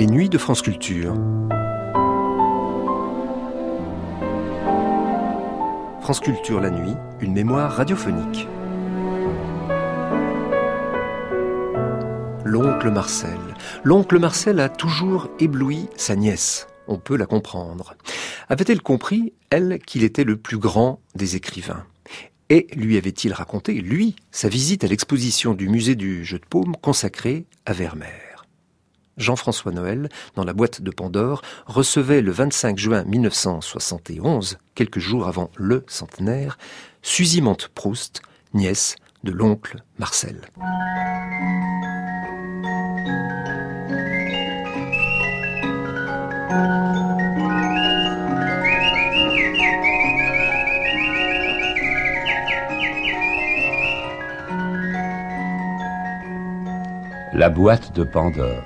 Les nuits de France Culture. France Culture la nuit, une mémoire radiophonique. L'oncle Marcel. L'oncle Marcel a toujours ébloui sa nièce. On peut la comprendre. Avait-elle compris, elle, qu'il était le plus grand des écrivains ? Et lui avait-il raconté, lui, sa visite à l'exposition du musée du Jeu de Paume consacrée à Vermeer ? Jean-François Noël, dans la boîte de Pandore, recevait le 25 juin 1971, quelques jours avant le centenaire, Suzy Mante-Proust, nièce de l'oncle Marcel. La boîte de Pandore.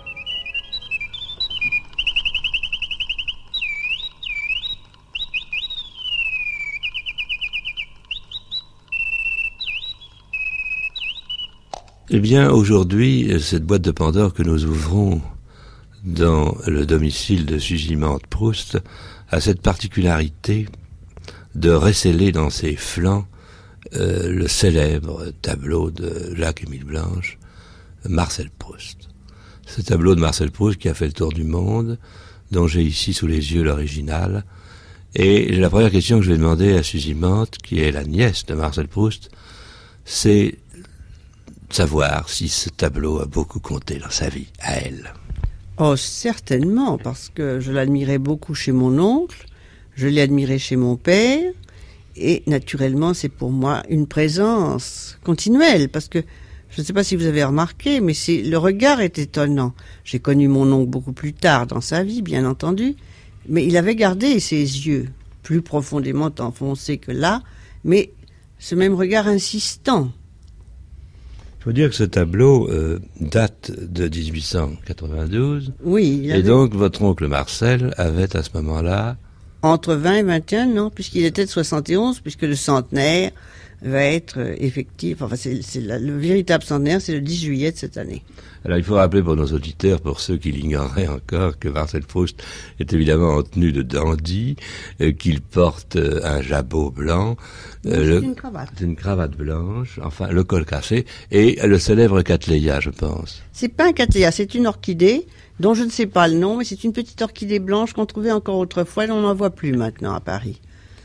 Eh bien, aujourd'hui, cette boîte de Pandore que nous ouvrons dans le domicile de Suzy Mante-Proust a cette particularité de recéler dans ses flancs le célèbre tableau de Jacques-Émile Blanche, Marcel Proust. Ce tableau de Marcel Proust qui a fait le tour du monde, dont j'ai ici sous les yeux l'original. Et la première question que je vais demander à Suzy Mante, qui est la nièce de Marcel Proust, c'est savoir si ce tableau a beaucoup compté dans sa vie, à elle. Oh, certainement, parce que je l'admirais beaucoup chez mon oncle, je l'ai admiré chez mon père, et naturellement, c'est pour moi une présence continuelle, parce que je ne sais pas si vous avez remarqué, mais le regard est étonnant. J'ai connu mon oncle beaucoup plus tard dans sa vie, bien entendu, mais il avait gardé ses yeux plus profondément enfoncés que là, mais ce même regard insistant. Il faut dire que ce tableau date de 1892. Oui. Et donc, votre oncle Marcel avait à ce moment-là... Entre 20 et 21 ans, puisqu'il était de 71, puisque le centenaire va être effectif. Enfin, le véritable centenaire, c'est le 10 juillet de cette année. Alors, il faut rappeler pour nos auditeurs, pour ceux qui l'ignoreraient encore, que Marcel Proust est évidemment en tenue de dandy, qu'il porte un jabot blanc. C'est une cravate. C'est une cravate blanche, enfin, le col cassé, et le célèbre cattleya, je pense. C'est pas un cattleya, c'est une orchidée, dont je ne sais pas le nom, mais c'est une petite orchidée blanche qu'on trouvait encore autrefois, et on n'en voit plus maintenant à Paris.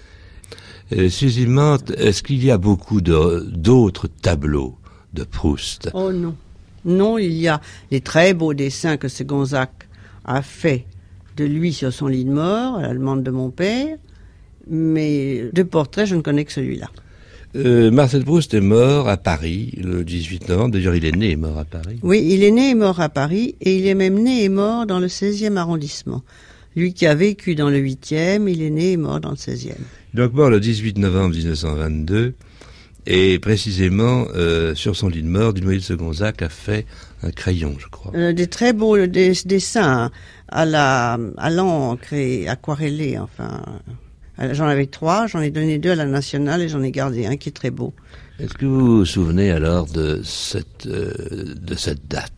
Suzy Mante, est-ce qu'il y a beaucoup d'autres tableaux de Proust ? Oh non. Non, il y a les très beaux dessins que Gonzague a fait de lui sur son lit de mort, à la demande de mon père, mais de portraits, je ne connais que celui-là. Marcel Proust est mort à Paris le 18 novembre. D'ailleurs, il est né et mort à Paris. Oui, il est né et mort à Paris, et il est même né et mort dans le 16e arrondissement. Lui qui a vécu dans le 8e, il est né et mort dans le 16e. Donc mort le 18 novembre 1922, et précisément sur son lit de mort, Dunoyer de Gonzague a fait un crayon, je crois. Des très beaux dessins à l'encre et aquarellés, enfin... J'en avais 3, j'en ai donné 2 à la Nationale et j'en ai gardé un qui est très beau. Est-ce que vous vous souvenez alors de cette date ?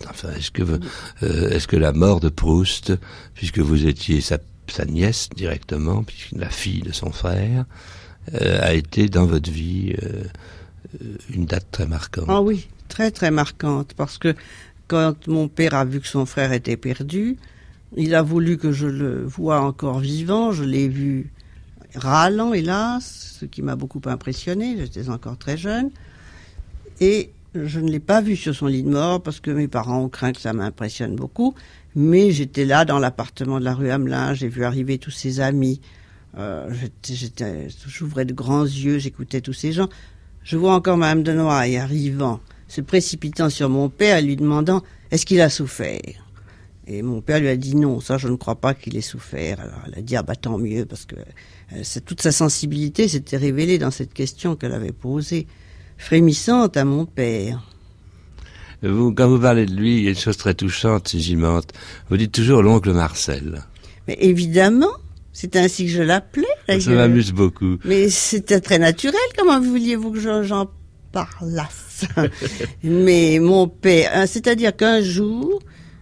Enfin, est-ce que la mort de Proust, puisque vous étiez sa nièce directement, puisque la fille de son frère, a été dans votre vie une date très marquante ? Ah oui, très très marquante, parce que quand mon père a vu que son frère était perdu, il a voulu que je le voie encore vivant, je l'ai vu râlant, hélas, ce qui m'a beaucoup impressionné, j'étais encore très jeune, et je ne l'ai pas vu sur son lit de mort parce que mes parents ont craint que ça m'impressionne beaucoup, mais j'étais là dans l'appartement de la rue Hamelin, j'ai vu arriver tous ses amis, j'ouvrais de grands yeux, j'écoutais tous ces gens, je vois encore Madame de Noailles arrivant, se précipitant sur mon père et lui demandant « Est-ce qu'il a souffert ?» Et mon père lui a dit non, ça je ne crois pas qu'il ait souffert. Alors elle a dit ah bah tant mieux parce que toute sa sensibilité s'était révélée dans cette question qu'elle avait posée, frémissante à mon père. Quand vous parlez de lui, il y a une chose très touchante, Suzy Mante. Vous dites toujours l'oncle Marcel. Mais évidemment, c'est ainsi que je l'appelais. Ça m'amuse beaucoup. Mais c'était très naturel. Comment vouliez-vous que j'en parlasse? Mais mon père, c'est-à-dire qu'un jour,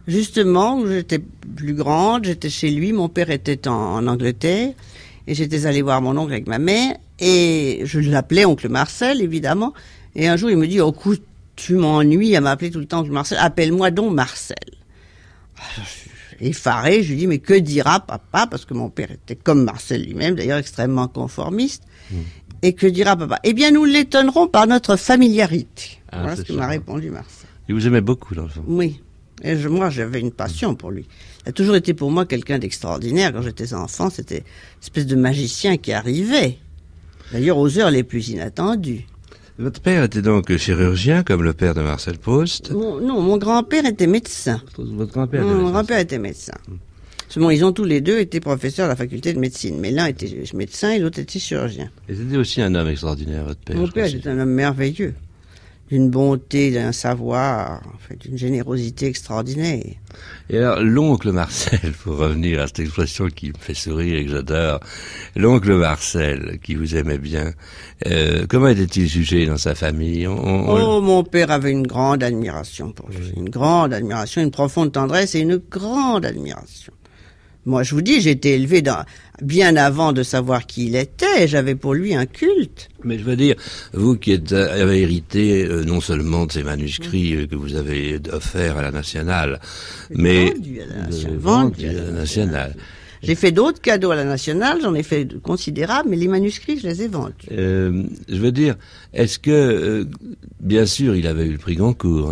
Justement, où j'étais plus grande, j'étais chez lui, mon père était en Angleterre, et j'étais allée voir mon oncle avec ma mère, et je l'appelais oncle Marcel, évidemment, et un jour il me dit, oh, écoute, tu m'ennuies à m'appeler tout le temps oncle Marcel, appelle-moi donc Marcel. Alors, je suis effarée, je lui dis, mais que dira papa, parce que mon père était comme Marcel lui-même, d'ailleurs extrêmement conformiste, et que dira papa? Eh bien, nous l'étonnerons par notre familiarité. Voilà ce que m'a répondu Marcel. Il vous aimait beaucoup, l'enfant. Oui. Et moi, j'avais une passion pour lui. Il a toujours été pour moi quelqu'un d'extraordinaire. Quand j'étais enfant, c'était une espèce de magicien qui arrivait. D'ailleurs, aux heures les plus inattendues. Votre père était donc chirurgien, comme le père de Marcel Proust? Non, mon grand-père était médecin. Votre grand-père était Mon médecin. grand-père était médecin. Seulement, ils ont tous les deux été professeurs à la faculté de médecine. Mais l'un était médecin et l'autre était chirurgien. Et c'était aussi un homme extraordinaire, votre père. Mon père était un homme merveilleux. D'une bonté, d'un savoir, en fait, d'une générosité extraordinaire. Et alors, l'oncle Marcel, pour revenir à cette expression qui me fait sourire et que j'adore, l'oncle Marcel, qui vous aimait bien, comment était-il jugé dans sa famille? Oh, mon père avait une grande admiration pour lui. Une grande admiration, une profonde tendresse et une grande admiration. Moi, je vous dis, j'ai été élevé bien avant de savoir qui il était. J'avais pour lui un culte. Mais je veux dire, vous qui avez hérité non seulement de ces manuscrits que vous avez offerts à la Nationale, mais vendus à la Nationale. J'ai fait d'autres cadeaux à la Nationale, j'en ai fait considérables, mais les manuscrits, je les ai vendus. Je veux dire, est-ce que, bien sûr, il avait eu le prix Goncourt en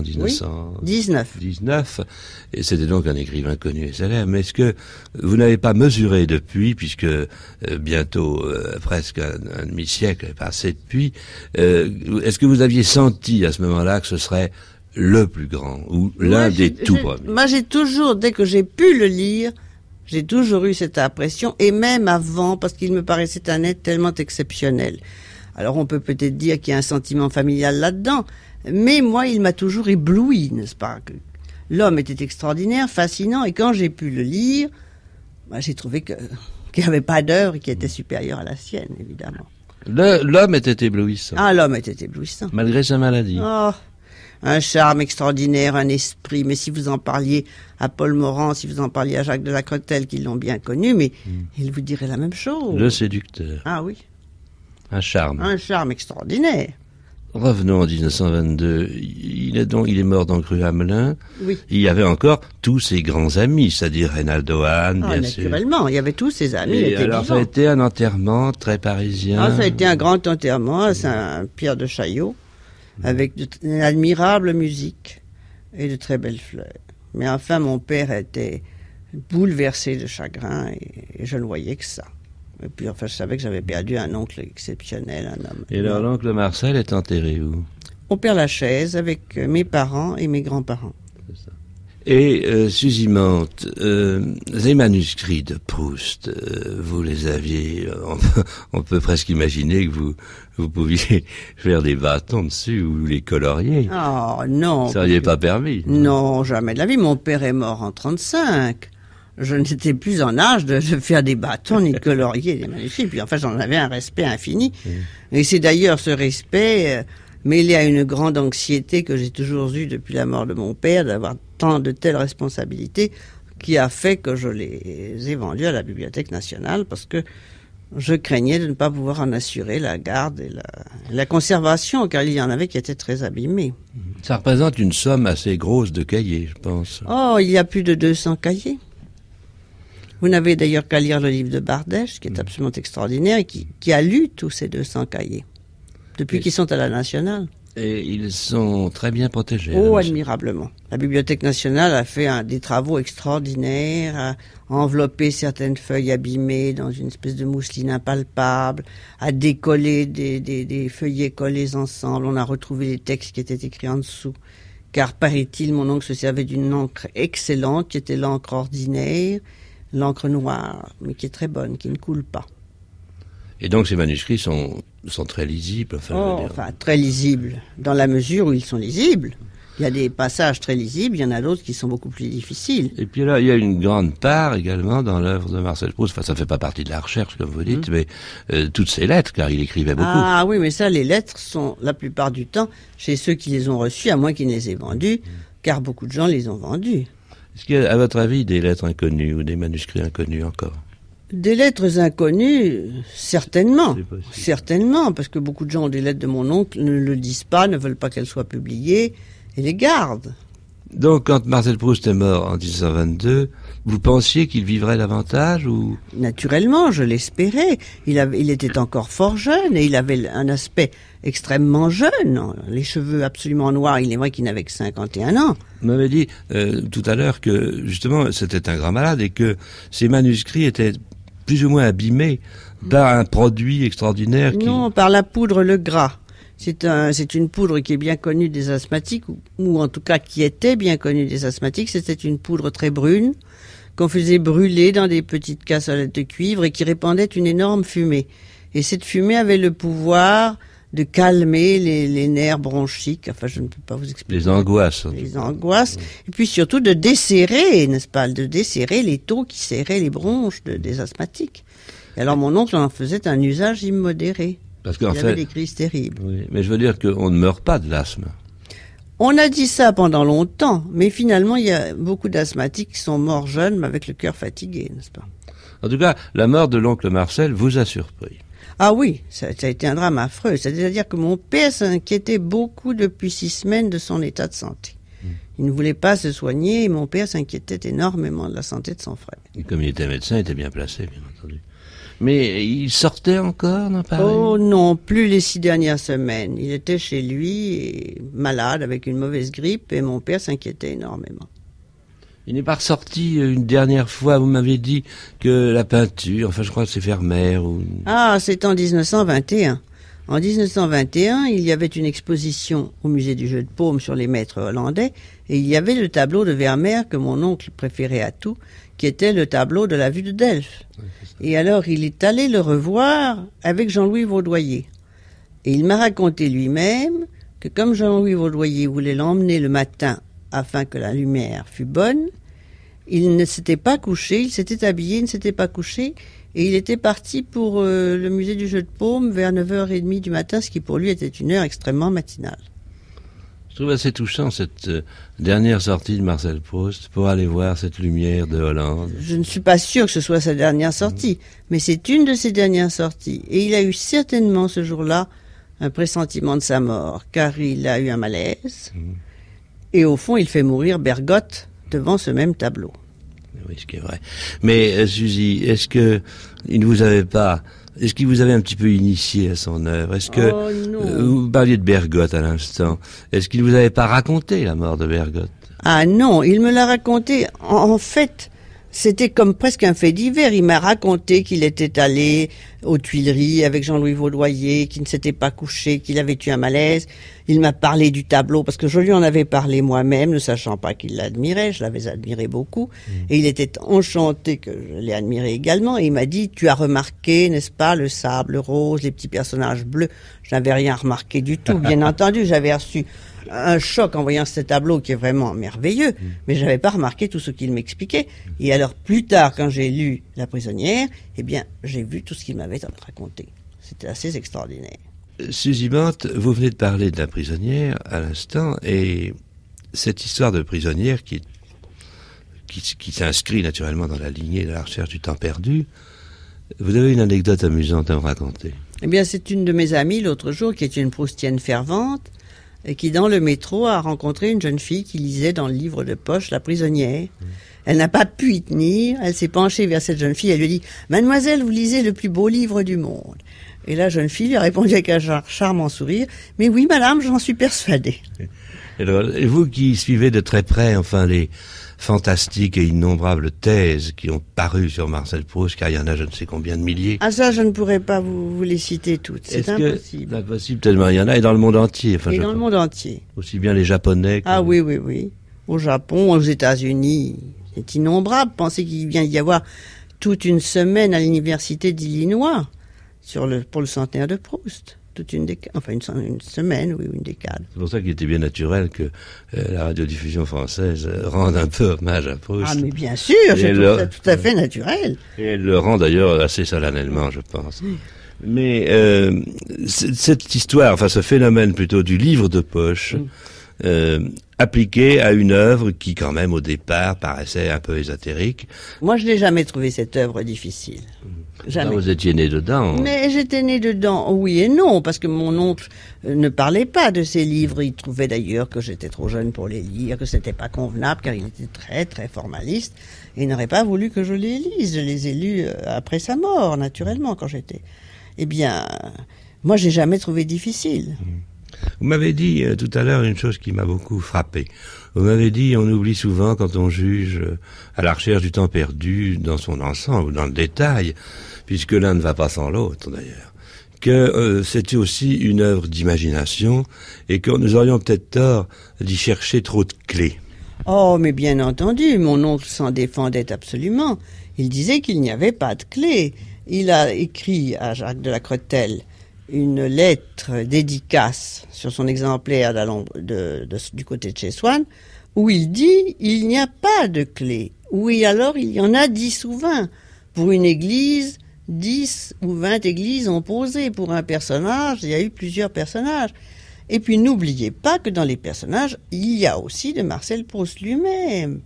1919, et c'était donc un écrivain connu et célèbre, mais est-ce que vous n'avez pas mesuré depuis, puisque bientôt presque un demi-siècle est passé depuis, est-ce que vous aviez senti à ce moment-là que ce serait le plus grand, ou l'un des tout premiers? Moi, j'ai toujours, dès que j'ai pu le lire, j'ai toujours eu cette impression, et même avant, parce qu'il me paraissait un être tellement exceptionnel. Alors on peut peut-être dire qu'il y a un sentiment familial là-dedans, mais moi il m'a toujours ébloui, n'est-ce pas? L'homme était extraordinaire, fascinant, et quand j'ai pu le lire, j'ai trouvé qu'il n'y avait pas d'œuvre qui était supérieure à la sienne, évidemment. L'homme était éblouissant. Ah, l'homme était éblouissant. Malgré sa maladie. Oh, un charme extraordinaire, un esprit. Mais si vous en parliez à Paul Morand, si vous en parliez à Jacques de la Crottelle, qui l'ont bien connu, mais il vous dirait la même chose. Le séducteur. Ah oui. Un charme. Un charme extraordinaire. Revenons en 1922. Il est mort donc rue Hamelin. Oui. Il y avait encore tous ses grands amis, c'est-à-dire Reynaldo Hahn, bien sûr. Naturellement, il y avait tous ses amis. Et alors ça a été un enterrement très parisien. Ah, ça a été un grand enterrement à Saint-Pierre de Chaillot, avec une admirable musique et de très belles fleurs. Mais enfin, mon père était bouleversé de chagrin et je ne voyais que ça. Et puis enfin, je savais que j'avais perdu un oncle exceptionnel, un homme. Et alors l'oncle Marcel est enterré où? Au Père-Lachaise, avec mes parents et mes grands-parents. Et Suzy Mante, les manuscrits de Proust, vous les aviez, on peut presque imaginer que vous pouviez faire des bâtons dessus ou les colorier. Oh non. Ça n'aurait pas permis. Non, jamais de la vie. Mon père est mort en 1935. Je n'étais plus en âge de faire des bâtons ni de colorier des manuscrits. Puis enfin, j'en avais un respect infini. Et c'est d'ailleurs ce respect mêlé à une grande anxiété que j'ai toujours eue depuis la mort de mon père, d'avoir tant de telles responsabilités, qui a fait que je les ai vendus à la Bibliothèque nationale, parce que je craignais de ne pas pouvoir en assurer la garde et la conservation, car il y en avait qui étaient très abîmés. Ça représente une somme assez grosse de cahiers, je pense. Oh, il y a plus de 200 cahiers. Vous n'avez d'ailleurs qu'à lire le livre de Bardèche, qui est absolument extraordinaire, et qui a lu tous ces 200 cahiers, depuis qu'ils sont à la Nationale. Et ils sont très bien protégés. Oh, admirablement. La Bibliothèque nationale a fait des travaux extraordinaires, a enveloppé certaines feuilles abîmées dans une espèce de mousseline impalpable, a décollé des feuillets collés ensemble. On a retrouvé les textes qui étaient écrits en dessous. Car, paraît-il, mon oncle se servait d'une encre excellente, qui était l'encre ordinaire, l'encre noire, mais qui est très bonne, qui ne coule pas. Et donc ces manuscrits sont très lisibles. Enfin, très lisibles, dans la mesure où ils sont lisibles. Il y a des passages très lisibles, il y en a d'autres qui sont beaucoup plus difficiles. Et puis là, il y a une grande part également dans l'œuvre de Marcel Proust. Enfin, ça ne fait pas partie de la recherche, comme vous dites, mais toutes ses lettres, car il écrivait beaucoup. Ah oui, mais ça, les lettres sont la plupart du temps chez ceux qui les ont reçues, à moins qu'ils ne les aient vendues, car beaucoup de gens les ont vendues. Est-ce qu'il y a, à votre avis, des lettres inconnues ou des manuscrits inconnus encore? Des lettres inconnues, certainement. Certainement, parce que beaucoup de gens ont des lettres de mon oncle, ne le disent pas, ne veulent pas qu'elles soient publiées, et les gardent. Donc, quand Marcel Proust est mort en 1922, vous pensiez qu'il vivrait davantage ou? Naturellement, je l'espérais. Il était encore fort jeune et il avait un aspect extrêmement jeune. Les cheveux absolument noirs, il est vrai qu'il n'avait que 51 ans. Vous m'avez dit tout à l'heure que, justement, c'était un grand malade et que ses manuscrits étaient plus ou moins abîmés par un produit extraordinaire qui... Non, par la poudre Le Gras. C'est une poudre qui est bien connue des asthmatiques, ou en tout cas qui était bien connue des asthmatiques. C'était une poudre très brune qu'on faisait brûler dans des petites cassolettes de cuivre et qui répandait une énorme fumée. Et cette fumée avait le pouvoir de calmer les nerfs bronchiques. Enfin, je ne peux pas vous expliquer. Les angoisses. Les angoisses. Et puis surtout de desserrer, n'est-ce pas, de desserrer les taux qui serraient les bronches des asthmatiques. Et alors mon oncle en faisait un usage immodéré. Parce qu'en il avait des crises terribles. Oui, mais je veux dire qu'on ne meurt pas de l'asthme. On a dit ça pendant longtemps, mais finalement, il y a beaucoup d'asthmatiques qui sont morts jeunes, mais avec le cœur fatigué, n'est-ce pas? En tout cas, la mort de l'oncle Marcel vous a surpris. Ah oui, ça a été un drame affreux. C'est-à-dire que mon père s'inquiétait beaucoup depuis 6 semaines de son état de santé. Il ne voulait pas se soigner et mon père s'inquiétait énormément de la santé de son frère. Et comme il était médecin, il était bien placé, bien entendu. Mais il sortait encore dans Paris? Oh non, plus les 6 dernières semaines. Il était chez lui, et malade, avec une mauvaise grippe, et mon père s'inquiétait énormément. Il n'est pas ressorti une dernière fois, vous m'aviez dit que la peinture, enfin je crois que c'est Vermeer ou... Ah, c'est en 1921. En 1921, il y avait une exposition au musée du Jeu de Paume sur les maîtres hollandais, et il y avait le tableau de Vermeer que mon oncle préférait à tout, qui était le tableau de la vue de Delphes. Et alors, il est allé le revoir avec Jean-Louis Vaudoyer. Et il m'a raconté lui-même que comme Jean-Louis Vaudoyer voulait l'emmener le matin afin que la lumière fût bonne, il ne s'était pas couché, il s'était habillé, il ne s'était pas couché, et il était parti pour le musée du Jeu de Paume vers 9h30 du matin, ce qui pour lui était une heure extrêmement matinale. Je trouve assez touchant cette dernière sortie de Marcel Proust pour aller voir cette lumière de Hollande. Je ne suis pas sûr que ce soit sa dernière sortie, mais c'est une de ses dernières sorties. Et il a eu certainement ce jour-là un pressentiment de sa mort, car il a eu un malaise. Et au fond, il fait mourir Bergotte devant ce même tableau. Oui, ce qui est vrai. Mais Suzy, est-ce qu'il vous avait un petit peu initié à son œuvre? Est-ce que vous parliez de Bergotte à l'instant? Est-ce qu'il vous avait pas raconté la mort de Bergotte? Ah non, il me l'a raconté. En fait, c'était comme presque un fait divers. Il m'a raconté qu'il était allé aux Tuileries avec Jean-Louis Vaudoyer, qu'il ne s'était pas couché, qu'il avait eu un malaise. Il m'a parlé du tableau, parce que je lui en avais parlé moi-même, ne sachant pas qu'il l'admirait. Je l'avais admiré beaucoup. Et il était enchanté que je l'ai admiré également. Et il m'a dit, tu as remarqué, n'est-ce pas, le sable rose, les petits personnages bleus. Je n'avais rien remarqué du tout. Bien entendu, j'avais reçu un choc en voyant ce tableau qui est vraiment merveilleux, mais je n'avais pas remarqué tout ce qu'il m'expliquait. Et alors, plus tard, quand j'ai lu La prisonnière, eh bien, j'ai vu tout ce qu'il m'avait raconté. C'était assez extraordinaire. Suzy Mante, vous venez de parler de La prisonnière à l'instant, et cette histoire de prisonnière qui s'inscrit naturellement dans la lignée de la recherche du temps perdu, vous avez une anecdote amusante à me raconter? Eh bien, c'est une de mes amies l'autre jour, qui est une proustienne fervente, et qui, dans le métro, a rencontré une jeune fille qui lisait dans le livre de poche La prisonnière. Elle n'a pas pu y tenir. Elle s'est penchée vers cette jeune fille. Elle lui dit « Mademoiselle, vous lisez le plus beau livre du monde. » Et la jeune fille lui a répondu avec un charmant sourire « Mais oui, madame, j'en suis persuadée. » Et vous qui suivez de très près, enfin, les fantastiques et innombrables thèses qui ont paru sur Marcel Proust, car il y en a je ne sais combien de milliers. Ah ça, je ne pourrais pas vous les citer toutes, c'est impossible. C'est impossible, tellement il y en a, et dans le monde entier. Enfin, et dans le monde entier. Aussi bien les Japonais que... Ah oui. Au Japon, aux États-Unis, c'est innombrable. Pensez qu'il vient d'y avoir toute une semaine à l'université d'Illinois pour le centenaire de Proust. Toute une décade, enfin une semaine, oui, une décade. C'est pour ça qu'il était bien naturel que la radiodiffusion française rende un peu hommage à Proust. Ah mais bien sûr, je trouve ça tout à fait naturel. Et elle le rend d'ailleurs assez solennellement, je pense. Mais cette histoire, enfin ce phénomène plutôt du livre de poche, appliquée à une œuvre qui, quand même, au départ, paraissait un peu ésotérique. Moi, je n'ai jamais trouvé cette œuvre difficile. Jamais. Vous étiez né dedans. Mais j'étais né dedans, oui et non, parce que mon oncle ne parlait pas de ces livres. Il trouvait d'ailleurs que j'étais trop jeune pour les lire, que c'était pas convenable, car il était très, très formaliste. Et il n'aurait pas voulu que je les lise. Je les ai lus après sa mort, naturellement, quand j'étais. Eh bien, moi, j'ai jamais trouvé difficile. Vous m'avez dit tout à l'heure une chose qui m'a beaucoup frappé. Vous m'avez dit, on oublie souvent quand on juge à la recherche du temps perdu dans son ensemble, dans le détail, puisque l'un ne va pas sans l'autre d'ailleurs, que c'était aussi une œuvre d'imagination et que nous aurions peut-être tort d'y chercher trop de clés. Oh, mais bien entendu, mon oncle s'en défendait absolument. Il disait qu'il n'y avait pas de clé. Il a écrit à Jacques de la Cretelle une lettre dédicace sur son exemplaire du côté de chez Swann, où il dit il n'y a pas de clé. Oui, alors il y en a 10 ou 20. Pour une église, 10 ou 20 églises ont posé. Pour un personnage, il y a eu plusieurs personnages. Et puis n'oubliez pas que dans les personnages, il y a aussi de Marcel Proust lui-même.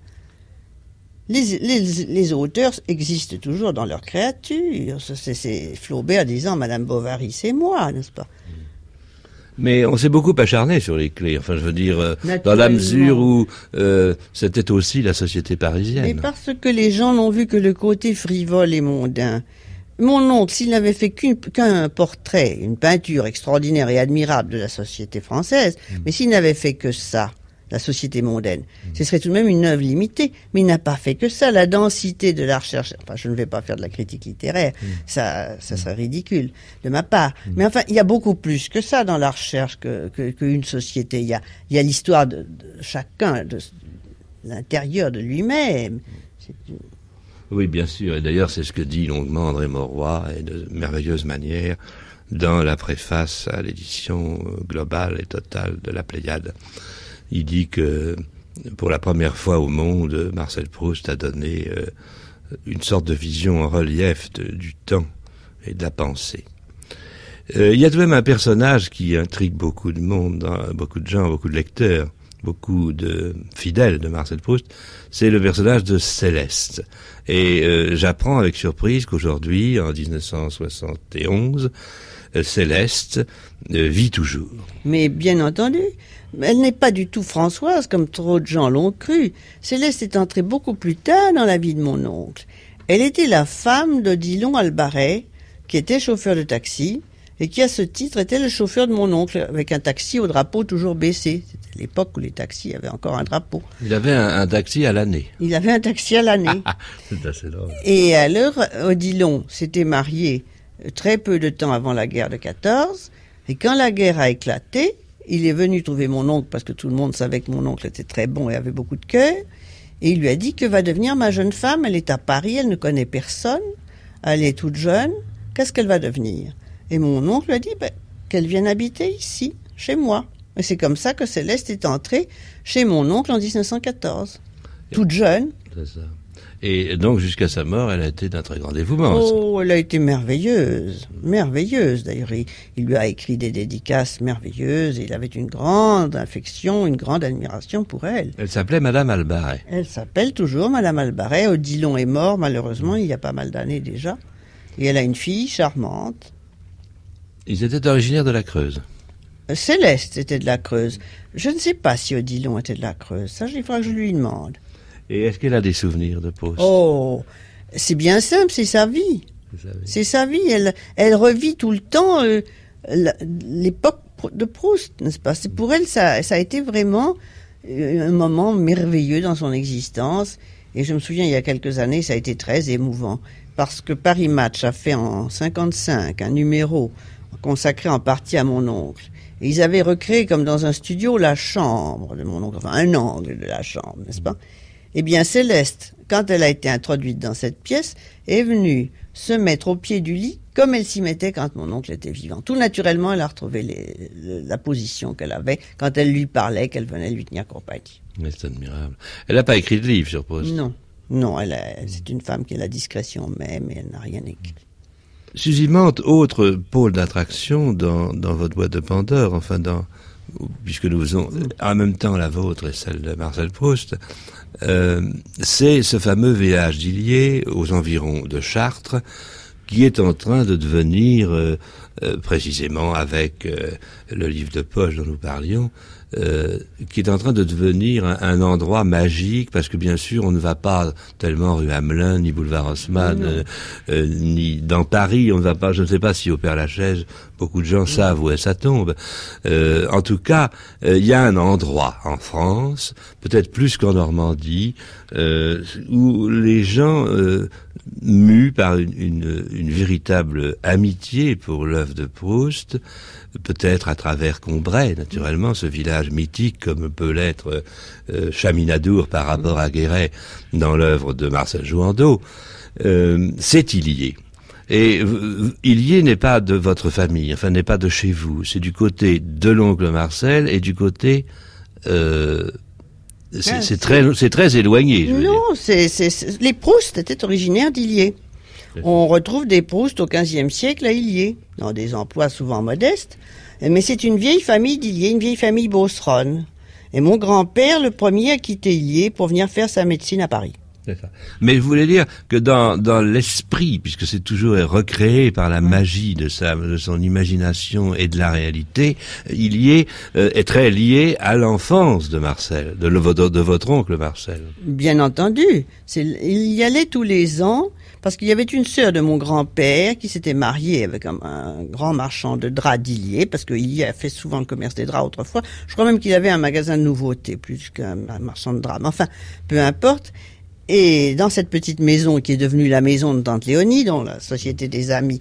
Les auteurs existent toujours dans leur créature. C'est Flaubert disant « Madame Bovary, c'est moi », n'est-ce pas ? Mais on s'est beaucoup acharné sur les clés. Enfin, je veux dire, dans la mesure où c'était aussi la société parisienne. Mais parce que les gens n'ont vu que le côté frivole et mondain. Mon oncle, s'il n'avait fait qu'un portrait, une peinture extraordinaire et admirable de la société française, mais s'il n'avait fait que ça, la société mondaine, ce serait tout de même une œuvre limitée, mais il n'a pas fait que ça. La densité de la recherche, enfin, je ne vais pas faire de la critique littéraire, ça serait ridicule de ma part. Mais enfin, il y a beaucoup plus que ça dans la recherche qu'une société. Il y a l'histoire de chacun, de l'intérieur de lui-même. Oui, bien sûr. Et d'ailleurs, c'est ce que dit longuement André Mauroy, et de merveilleuse manière, dans la préface à l'édition globale et totale de la Pléiade. Il dit que, pour la première fois au monde, Marcel Proust a donné une sorte de vision en relief du temps et de la pensée. Il y a tout de même un personnage qui intrigue beaucoup de monde, beaucoup de gens, beaucoup de lecteurs, beaucoup de fidèles de Marcel Proust, c'est le personnage de Céleste. Et j'apprends avec surprise qu'aujourd'hui, en 1971, Céleste vit toujours. Mais bien entendu, elle n'est pas du tout Françoise, comme trop de gens l'ont cru. Céleste est entrée beaucoup plus tard dans la vie de mon oncle. Elle était la femme d'Odilon Albaret, qui était chauffeur de taxi, et qui, à ce titre, était le chauffeur de mon oncle, avec un taxi au drapeau toujours baissé. C'était l'époque où les taxis avaient encore un drapeau. Il avait un taxi à l'année. Il avait un taxi à l'année. C'est assez drôle. Et alors, Odilon s'était marié très peu de temps avant la guerre de 14, et quand la guerre a éclaté, il est venu trouver mon oncle, parce que tout le monde savait que mon oncle était très bon et avait beaucoup de cœur, et il lui a dit que va devenir ma jeune femme, elle est à Paris, elle ne connaît personne, elle est toute jeune, qu'est-ce qu'elle va devenir ? Et mon oncle lui a dit qu'elle vienne habiter ici, chez moi. Et c'est comme ça que Céleste est entrée chez mon oncle en 1914, toute jeune. C'est ça. Et donc, jusqu'à sa mort, elle a été d'un très grand dévouement. Oh, elle a été merveilleuse, merveilleuse. D'ailleurs, il lui a écrit des dédicaces merveilleuses. Et il avait une grande affection, une grande admiration pour elle. Elle s'appelait Madame Albaret. Elle s'appelle toujours Madame Albaret. Odilon est mort, malheureusement, il y a pas mal d'années déjà. Et elle a une fille charmante. Ils étaient originaires de la Creuse. Céleste était de la Creuse. Je ne sais pas si Odilon était de la Creuse. Ça, il faudra que je lui demande. Et est-ce qu'elle a des souvenirs de Proust ? Oh, c'est bien simple, c'est sa vie. C'est sa vie. Elle revit tout le temps l'époque de Proust, n'est-ce pas ? C'est pour elle, ça a été vraiment un moment merveilleux dans son existence. Et je me souviens, il y a quelques années, ça a été très émouvant. Parce que Paris Match a fait en 55 un numéro consacré en partie à mon oncle. Et ils avaient recréé, comme dans un studio, la chambre de mon oncle, enfin un angle de la chambre, n'est-ce pas ? Eh bien, Céleste, quand elle a été introduite dans cette pièce, est venue se mettre au pied du lit comme elle s'y mettait quand mon oncle était vivant. Tout naturellement, elle a retrouvé la position qu'elle avait quand elle lui parlait, qu'elle venait lui tenir compagnie. Mais c'est admirable. Elle n'a pas écrit de livre sur Proust. Non, c'est une femme qui a la discrétion même, et elle n'a rien écrit. Suzy Mante, autre pôle d'attraction dans votre boîte de Pandore, enfin dans puisque nous faisons en même temps la vôtre et celle de Marcel Proust, c'est ce fameux village d'Illiers, aux environs de Chartres, qui est en train de devenir, précisément avec le livre de poche dont nous parlions, qui est en train de devenir un endroit magique, parce que bien sûr on ne va pas tellement rue Hamelin, ni boulevard Haussmann, ni dans Paris, on ne va pas, je ne sais pas si au Père-Lachaise beaucoup de gens savent où est sa tombe. En tout cas, il y a un endroit en France, peut-être plus qu'en Normandie, où les gens, mus par une véritable amitié pour l'œuvre de Proust, peut-être à travers Combray, naturellement, ce village mythique, comme peut l'être Chaminadour par rapport à Guéret dans l'œuvre de Marcel Jouhandeau, c'est Illiers. Et Illiers n'est pas de votre famille, enfin n'est pas de chez vous, c'est du côté de l'oncle Marcel et du côté... c'est très éloigné. Non, les Proust étaient originaires d'Illiers. On retrouve des Proust au XVe siècle à Illiers, dans des emplois souvent modestes. Mais c'est une vieille famille d'Illiers, une vieille famille beauceronne. Et mon grand-père, le premier, a quitté Illiers pour venir faire sa médecine à Paris. C'est ça. Mais je voulais dire que dans l'esprit, puisque c'est toujours recréé par la magie de son imagination et de la réalité, Illiers est très lié à l'enfance de Marcel, de votre oncle Marcel. Bien entendu. Il y allait tous les ans, parce qu'il y avait une sœur de mon grand-père qui s'était mariée avec un grand marchand de draps d'Illiers, parce qu'Illiers a fait souvent le commerce des draps autrefois. Je crois même qu'il avait un magasin de nouveautés, plus qu'un marchand de draps. Mais enfin, peu importe. Et dans cette petite maison qui est devenue la maison de Tante Léonie, dont la Société des Amis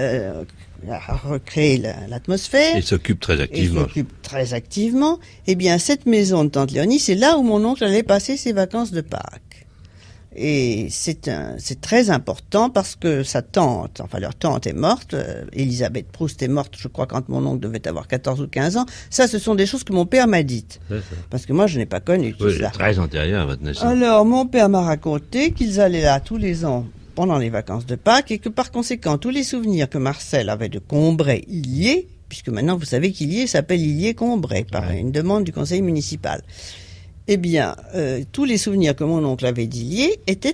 a recréé l'atmosphère. Et s'occupe très activement. Eh bien, cette maison de Tante Léonie, c'est là où mon oncle allait passer ses vacances de Pâques. Et c'est très important parce que sa tante, enfin leur tante est morte, Elisabeth Proust est morte, je crois, quand mon oncle devait avoir 14 ou 15 ans. Ça, ce sont des choses que mon père m'a dites. Parce que moi, je n'ai pas connu tout ça. Très antérieur à votre naissance. Alors, mon père m'a raconté qu'ils allaient là tous les ans pendant les vacances de Pâques et que par conséquent, tous les souvenirs que Marcel avait de Combray-Illiers, puisque maintenant vous savez qu'Illiers s'appelle Illiers-Combray par une demande du conseil municipal. Eh bien, tous les souvenirs que mon oncle avait d'Illiers étaient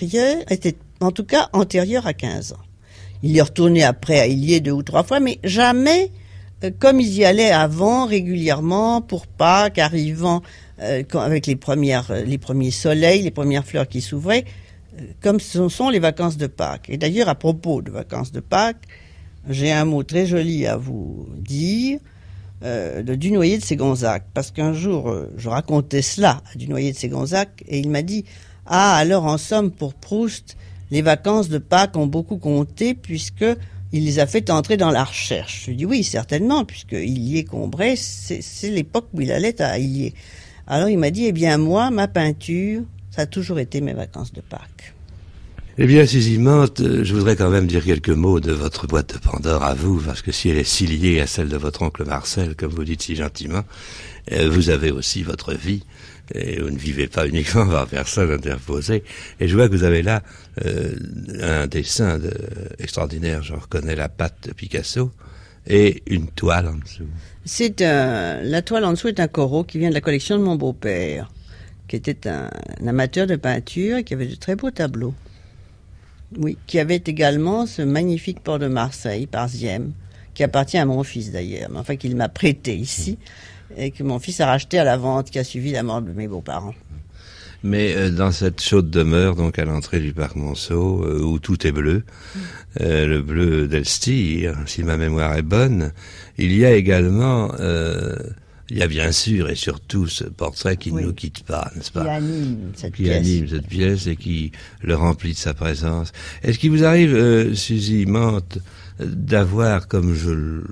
en tout cas antérieurs à 15 ans. Il y retournait après à Illiers 2 ou 3 fois, mais jamais comme il y allait avant, régulièrement, pour Pâques, arrivant avec les premiers soleils, les premières fleurs qui s'ouvraient, comme ce sont les vacances de Pâques. Et d'ailleurs, à propos de vacances de Pâques, j'ai un mot très joli à vous dire, de Dunoyer de Ségonzac, parce qu'un jour je racontais cela à Dunoyer de Ségonzac et il m'a dit « Ah, alors en somme pour Proust, les vacances de Pâques ont beaucoup compté puisque il les a fait entrer dans la recherche. » Je lui dis « Oui, certainement, puisque Illiers-Combray, c'est l'époque où il allait à Illiers. » Alors il m'a dit « Eh bien moi, ma peinture, ça a toujours été mes vacances de Pâques. » Eh bien, Suzy Mante, je voudrais quand même dire quelques mots de votre boîte de Pandore à vous, parce que si elle est si liée à celle de votre oncle Marcel, comme vous dites si gentiment, vous avez aussi votre vie, et vous ne vivez pas uniquement par personne interposée. Et je vois que vous avez là un dessin extraordinaire, je reconnais la patte de Picasso, et une toile en dessous. La toile en dessous est un corot qui vient de la collection de mon beau-père, qui était un amateur de peinture et qui avait de très beaux tableaux. Oui, qui avait également ce magnifique port de Marseille, Parzième, qui appartient à mon fils d'ailleurs, mais enfin qu'il m'a prêté ici, et que mon fils a racheté à la vente qui a suivi la mort de mes beaux-parents. Mais dans cette chaude demeure, donc à l'entrée du parc Monceau, où tout est bleu, le bleu d'Elstir, si ma mémoire est bonne, il y a également... il y a bien sûr et surtout ce portrait qui ne nous quitte pas, n'est-ce pas? Qui anime cette pièce et qui le remplit de sa présence. Est-ce qu'il vous arrive, Suzy Mante, d'avoir, comme je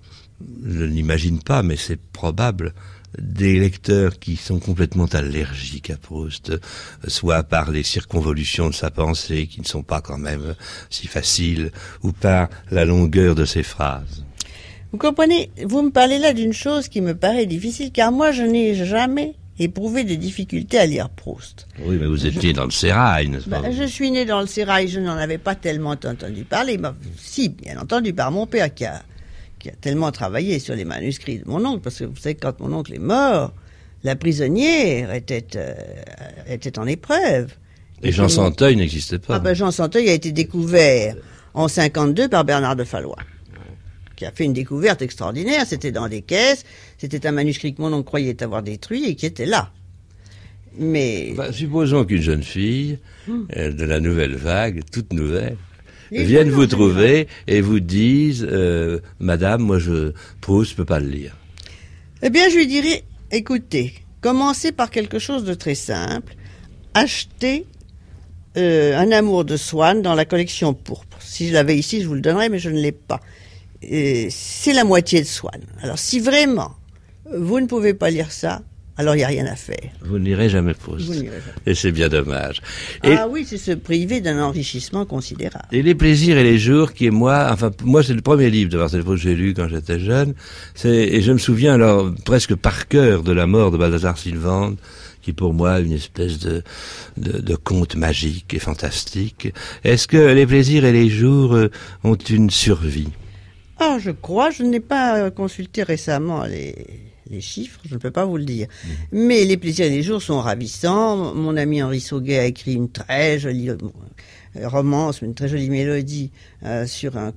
n'imagine pas, mais c'est probable, des lecteurs qui sont complètement allergiques à Proust, soit par les circonvolutions de sa pensée, qui ne sont pas quand même si faciles, ou par la longueur de ses phrases? Vous comprenez, vous me parlez là d'une chose qui me paraît difficile, car moi je n'ai jamais éprouvé de difficulté à lire Proust. Oui, mais vous étiez dans le sérail, n'est-ce pas? Je suis né dans le sérail, je n'en avais pas tellement entendu parler, mais si, bien entendu, par mon père qui qui a tellement travaillé sur les manuscrits de mon oncle, parce que vous savez, quand mon oncle est mort, la prisonnière était en épreuve. Et Jean Santeuil n'existait pas. Ah ben Jean Santeuil a été découvert en 52 par Bernard de Fallois, qui a fait une découverte extraordinaire. C'était dans des caisses, c'était un manuscrit que mon oncle croyait avoir détruit et qui était là. Mais supposons qu'une jeune fille de la nouvelle vague, toute nouvelle, vienne vous trouver et vous dise Madame, moi Proust, je peux pas le lire. Eh bien, je lui dirais, écoutez, commencez par quelque chose de très simple. Achetez Un amour de Swann dans la collection pourpre. Si je l'avais ici, je vous le donnerais, mais je ne l'ai pas. C'est la moitié de Swann. Alors, si vraiment vous ne pouvez pas lire ça, alors il n'y a rien à faire. Vous ne lirez jamais Proust. Vous ne lirez jamais. Et c'est bien dommage. Oui, c'est se priver d'un enrichissement considérable. Et Les plaisirs et les jours, qui est moi, c'est le premier livre de Marcel Proust que j'ai lu quand j'étais jeune. Et je me souviens alors presque par cœur de la mort de Balthazar Sylvande, qui pour moi est une espèce de conte magique et fantastique. Est-ce que Les plaisirs et les jours ont une survie? Ah, je crois, je n'ai pas consulté récemment les chiffres, je ne peux pas vous le dire. Mais Les plaisirs et les jours sont ravissants. Mon ami Henri Sauguet a écrit une très jolie romance, une très jolie mélodie sur un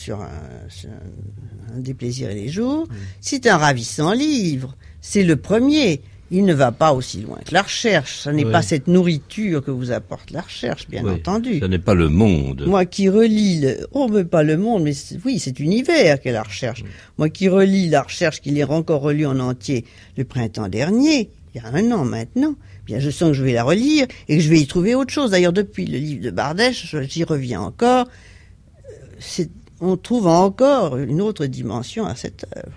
des plaisirs et les jours. C'est un ravissant livre. C'est le premier. Il ne va pas aussi loin que la recherche. Ce n'est pas cette nourriture que vous apporte la recherche, bien entendu. Ce n'est pas le monde. Moi qui relis, mais pas le monde, mais c'est univers qu'est la recherche. Moi qui relis la recherche, qui l'ai encore relue en entier le printemps dernier, il y a 1 an maintenant, bien je sens que je vais la relire et que je vais y trouver autre chose. D'ailleurs, depuis le livre de Bardèche, j'y reviens encore. On trouve encore une autre dimension à cette œuvre.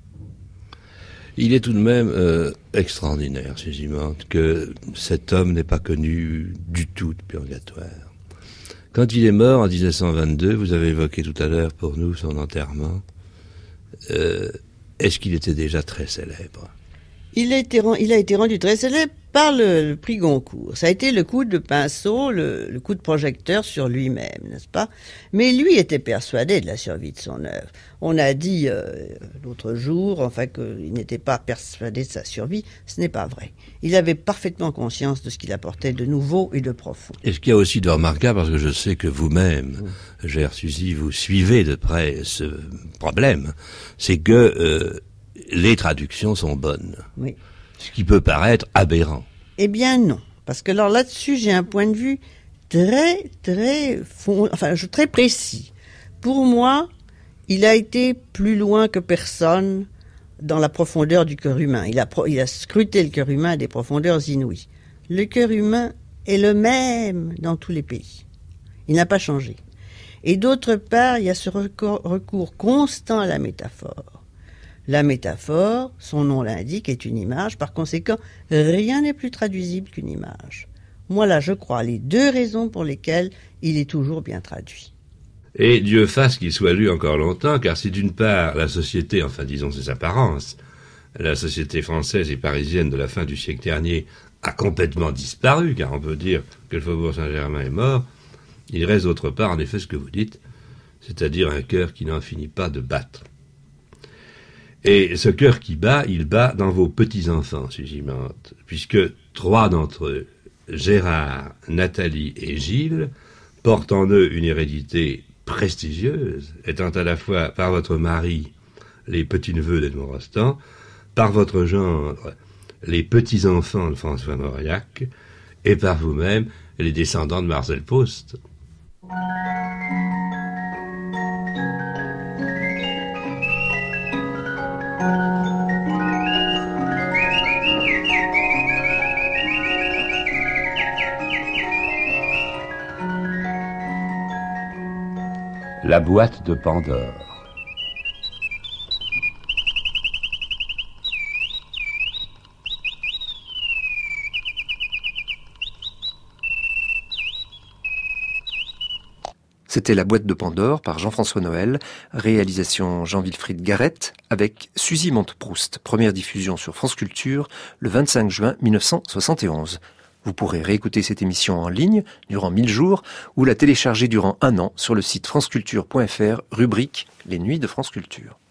Il est tout de même extraordinaire, Sugimente, que cet homme n'ait pas connu du tout de purgatoire. Quand il est mort en 1922, vous avez évoqué tout à l'heure pour nous son enterrement, est-ce qu'il était déjà très célèbre? Il a été rendu très célèbre par le prix Goncourt. Ça a été le coup de pinceau, le coup de projecteur sur lui-même, n'est-ce pas? Mais lui était persuadé de la survie de son œuvre. On a dit l'autre jour, qu'il n'était pas persuadé de sa survie. Ce n'est pas vrai. Il avait parfaitement conscience de ce qu'il apportait de nouveau et de profond. Et ce qu'il y a aussi de remarquable, parce que je sais que vous-même, Gère Suzy, vous suivez de près ce problème, c'est que les traductions sont bonnes. Oui. Ce qui peut paraître aberrant. Eh bien non. Parce que alors là-dessus, j'ai un point de vue très précis. Pour moi, il a été plus loin que personne dans la profondeur du cœur humain. Il a scruté le cœur humain à des profondeurs inouïes. Le cœur humain est le même dans tous les pays. Il n'a pas changé. Et d'autre part, il y a ce recours constant à la métaphore. La métaphore, son nom l'indique, est une image. Par conséquent, rien n'est plus traduisible qu'une image. Moi, là, je crois les 2 raisons pour lesquelles il est toujours bien traduit. Et Dieu fasse qu'il soit lu encore longtemps, car si d'une part la société, disons ses apparences, la société française et parisienne de la fin du siècle dernier a complètement disparu, car on peut dire que le Faubourg Saint-Germain est mort, il reste d'autre part, en effet, ce que vous dites, c'est-à-dire un cœur qui n'en finit pas de battre. Et ce cœur qui bat, il bat dans vos petits-enfants, Sugimente, puisque 3 d'entre eux, Gérard, Nathalie et Gilles, portent en eux une hérédité prestigieuse, étant à la fois par votre mari les petits-neveux d'Edmond Rostand, par votre gendre les petits-enfants de François Mauriac, et par vous-même les descendants de Marcel Proust. La boîte de Pandore. C'était La boîte de Pandore par Jean-François Noël, réalisation Jean-Wilfried Garrett avec Sugy-Mente Proust, première diffusion sur France Culture le 25 juin 1971. Vous pourrez réécouter cette émission en ligne durant 1000 jours ou la télécharger durant 1 an sur le site franceculture.fr, rubrique Les Nuits de France Culture.